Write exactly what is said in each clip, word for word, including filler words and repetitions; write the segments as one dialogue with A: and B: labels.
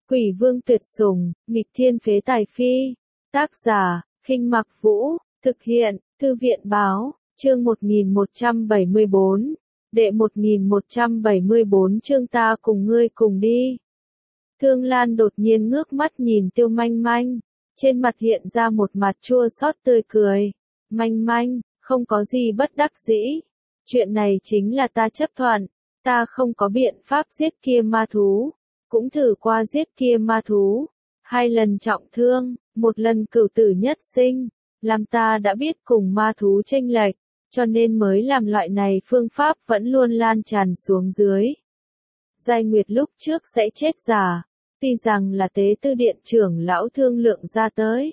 A: Quỷ vương tuyệt sủng, nghịch thiên phế tài phi. Tác giả, Khinh Mặc Vũ, thực hiện, Thư viện báo, chương một nghìn một trăm bảy mươi bốn, đệ một nghìn một trăm bảy mươi bốn chương ta cùng ngươi cùng đi. Thương Lan đột nhiên ngước mắt nhìn Tiêu Manh Manh, trên mặt hiện ra một mặt chua xót tươi cười. Manh Manh, không có gì bất đắc dĩ. Chuyện này chính là ta chấp thuận, ta không có biện pháp giết kia ma thú. Cũng thử qua giết kia ma thú, hai lần trọng thương, một lần cửu tử nhất sinh, làm ta đã biết cùng ma thú chênh lệch, cho nên mới làm loại này phương pháp vẫn luôn lan tràn xuống dưới. Giai Nguyệt lúc trước sẽ chết giả, tuy rằng là tế tư điện trưởng lão thương lượng ra tới.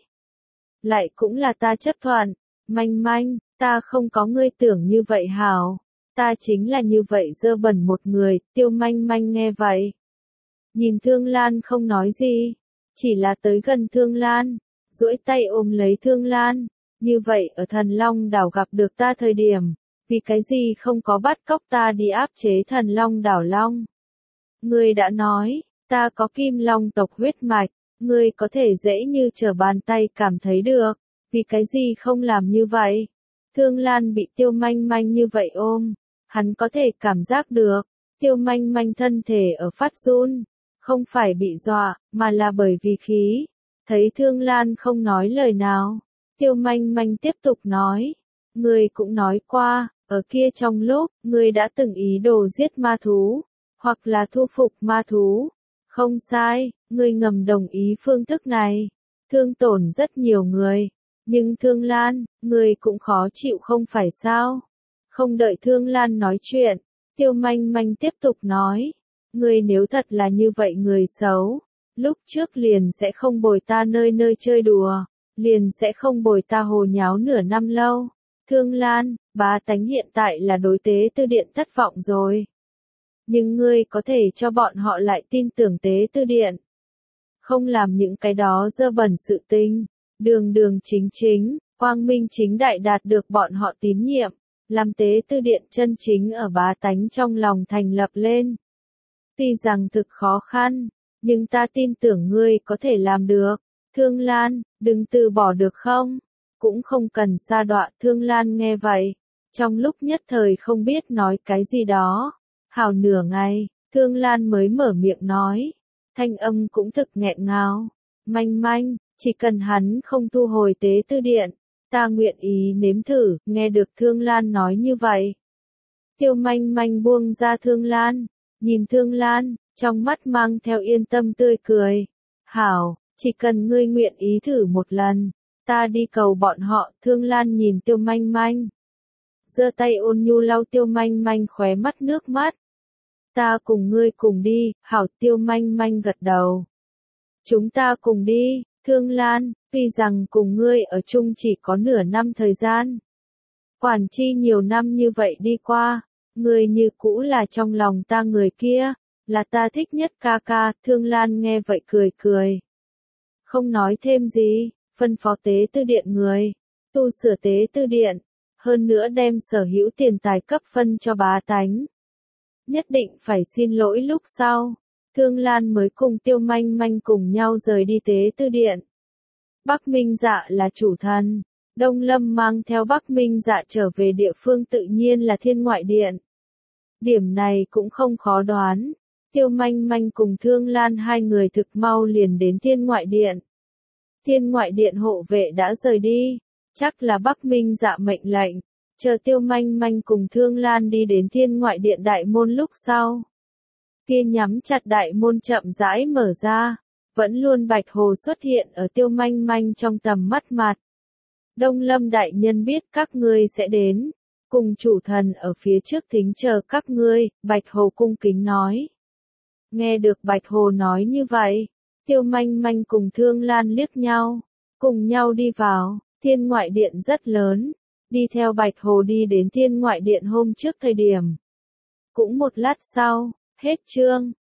A: Lại cũng là ta chấp thuận, Manh Manh, ta không có ngươi tưởng như vậy hảo, ta chính là như vậy dơ bẩn một người. Tiêu Manh Manh nghe vậy. Nhìn Thương Lan không nói gì, chỉ là tới gần Thương Lan, duỗi tay ôm lấy Thương Lan, như vậy ở Thần Long đảo gặp được ta thời điểm, vì cái gì không có bắt cóc ta đi áp chế Thần Long đảo Long. Ngươi đã nói, ta có Kim Long tộc huyết mạch, ngươi có thể dễ như trở bàn tay cảm thấy được, vì cái gì không làm như vậy. Thương Lan bị Tiêu Manh Manh như vậy ôm, hắn có thể cảm giác được, Tiêu Manh Manh thân thể ở phát run. Không phải bị dọa, mà là bởi vì khí. Thấy Thương Lan không nói lời nào, Tiêu Manh Manh tiếp tục nói. Ngươi cũng nói qua, ở kia trong lúc, ngươi đã từng ý đồ giết ma thú, hoặc là thu phục ma thú. Không sai, ngươi ngầm đồng ý phương thức này. Thương tổn rất nhiều người. Nhưng Thương Lan, ngươi cũng khó chịu không phải sao? Không đợi Thương Lan nói chuyện, Tiêu Manh Manh tiếp tục nói. Ngươi nếu thật là như vậy người xấu, lúc trước liền sẽ không bồi ta nơi nơi chơi đùa, liền sẽ không bồi ta hồ nháo nửa năm lâu. Thương Lan, bá tánh hiện tại là đối tế tư điện thất vọng rồi. Nhưng ngươi có thể cho bọn họ lại tin tưởng tế tư điện. Không làm những cái đó dơ bẩn sự tình, đường đường chính chính, quang minh chính đại đạt được bọn họ tín nhiệm, làm tế tư điện chân chính ở bá tánh trong lòng thành lập lên. Tuy rằng thực khó khăn, nhưng ta tin tưởng ngươi có thể làm được. Thương Lan, đừng từ bỏ được không? Cũng không cần sa đọa. Thương Lan nghe vậy, trong lúc nhất thời không biết nói cái gì đó. Hào nửa ngày, Thương Lan mới mở miệng nói. Thanh âm cũng thực nghẹn ngào. Manh Manh, chỉ cần hắn không thu hồi tế tư điện, ta nguyện ý nếm thử. Nghe được Thương Lan nói như vậy, Tiêu Manh Manh buông ra Thương Lan. Nhìn Thương Lan, trong mắt mang theo yên tâm tươi cười. Hảo, chỉ cần ngươi nguyện ý thử một lần, ta đi cầu bọn họ. Thương Lan nhìn Tiêu Manh Manh, giơ tay ôn nhu lau Tiêu Manh Manh khóe mắt nước mắt. Ta cùng ngươi cùng đi. Hảo. Tiêu Manh Manh gật đầu. Chúng ta cùng đi. Thương Lan, tuy rằng cùng ngươi ở chung chỉ có nửa năm thời gian, quản chi nhiều năm như vậy đi qua, ngươi như cũ là trong lòng ta người kia, là ta thích nhất ca ca. Thương Lan nghe vậy cười cười. Không nói thêm gì, phân phó tế tư điện người, tu sửa tế tư điện, hơn nữa đem sở hữu tiền tài cấp phân cho bá tánh. Nhất định phải xin lỗi. Lúc sau, Thương Lan mới cùng Tiêu Manh Manh cùng nhau rời đi tế tư điện. Bắc Minh Dạ là chủ thần. Đông Lâm mang theo Bắc Minh Dạ trở về địa phương tự nhiên là Thiên Ngoại Điện. Điểm này cũng không khó đoán. Tiêu Manh Manh cùng Thương Lan hai người thực mau liền đến Thiên Ngoại Điện. Thiên Ngoại Điện hộ vệ đã rời đi, chắc là Bắc Minh Dạ mệnh lệnh. Chờ Tiêu Manh Manh cùng Thương Lan đi đến Thiên Ngoại Điện đại môn lúc sau, kia nhắm chặt đại môn chậm rãi mở ra, vẫn luôn Bạch Hồ xuất hiện ở Tiêu Manh Manh trong tầm mắt mặt. Đông Lâm đại nhân biết các ngươi sẽ đến, cùng chủ thần ở phía trước thính chờ các ngươi. Bạch Hồ cung kính nói. Nghe được Bạch Hồ nói như vậy, Tiêu Manh Manh cùng Thương Lan liếc nhau, cùng nhau đi vào. Thiên Ngoại Điện rất lớn, đi theo Bạch Hồ đi đến Thiên Ngoại Điện hôm trước thời điểm. Cũng một lát sau, hết chương.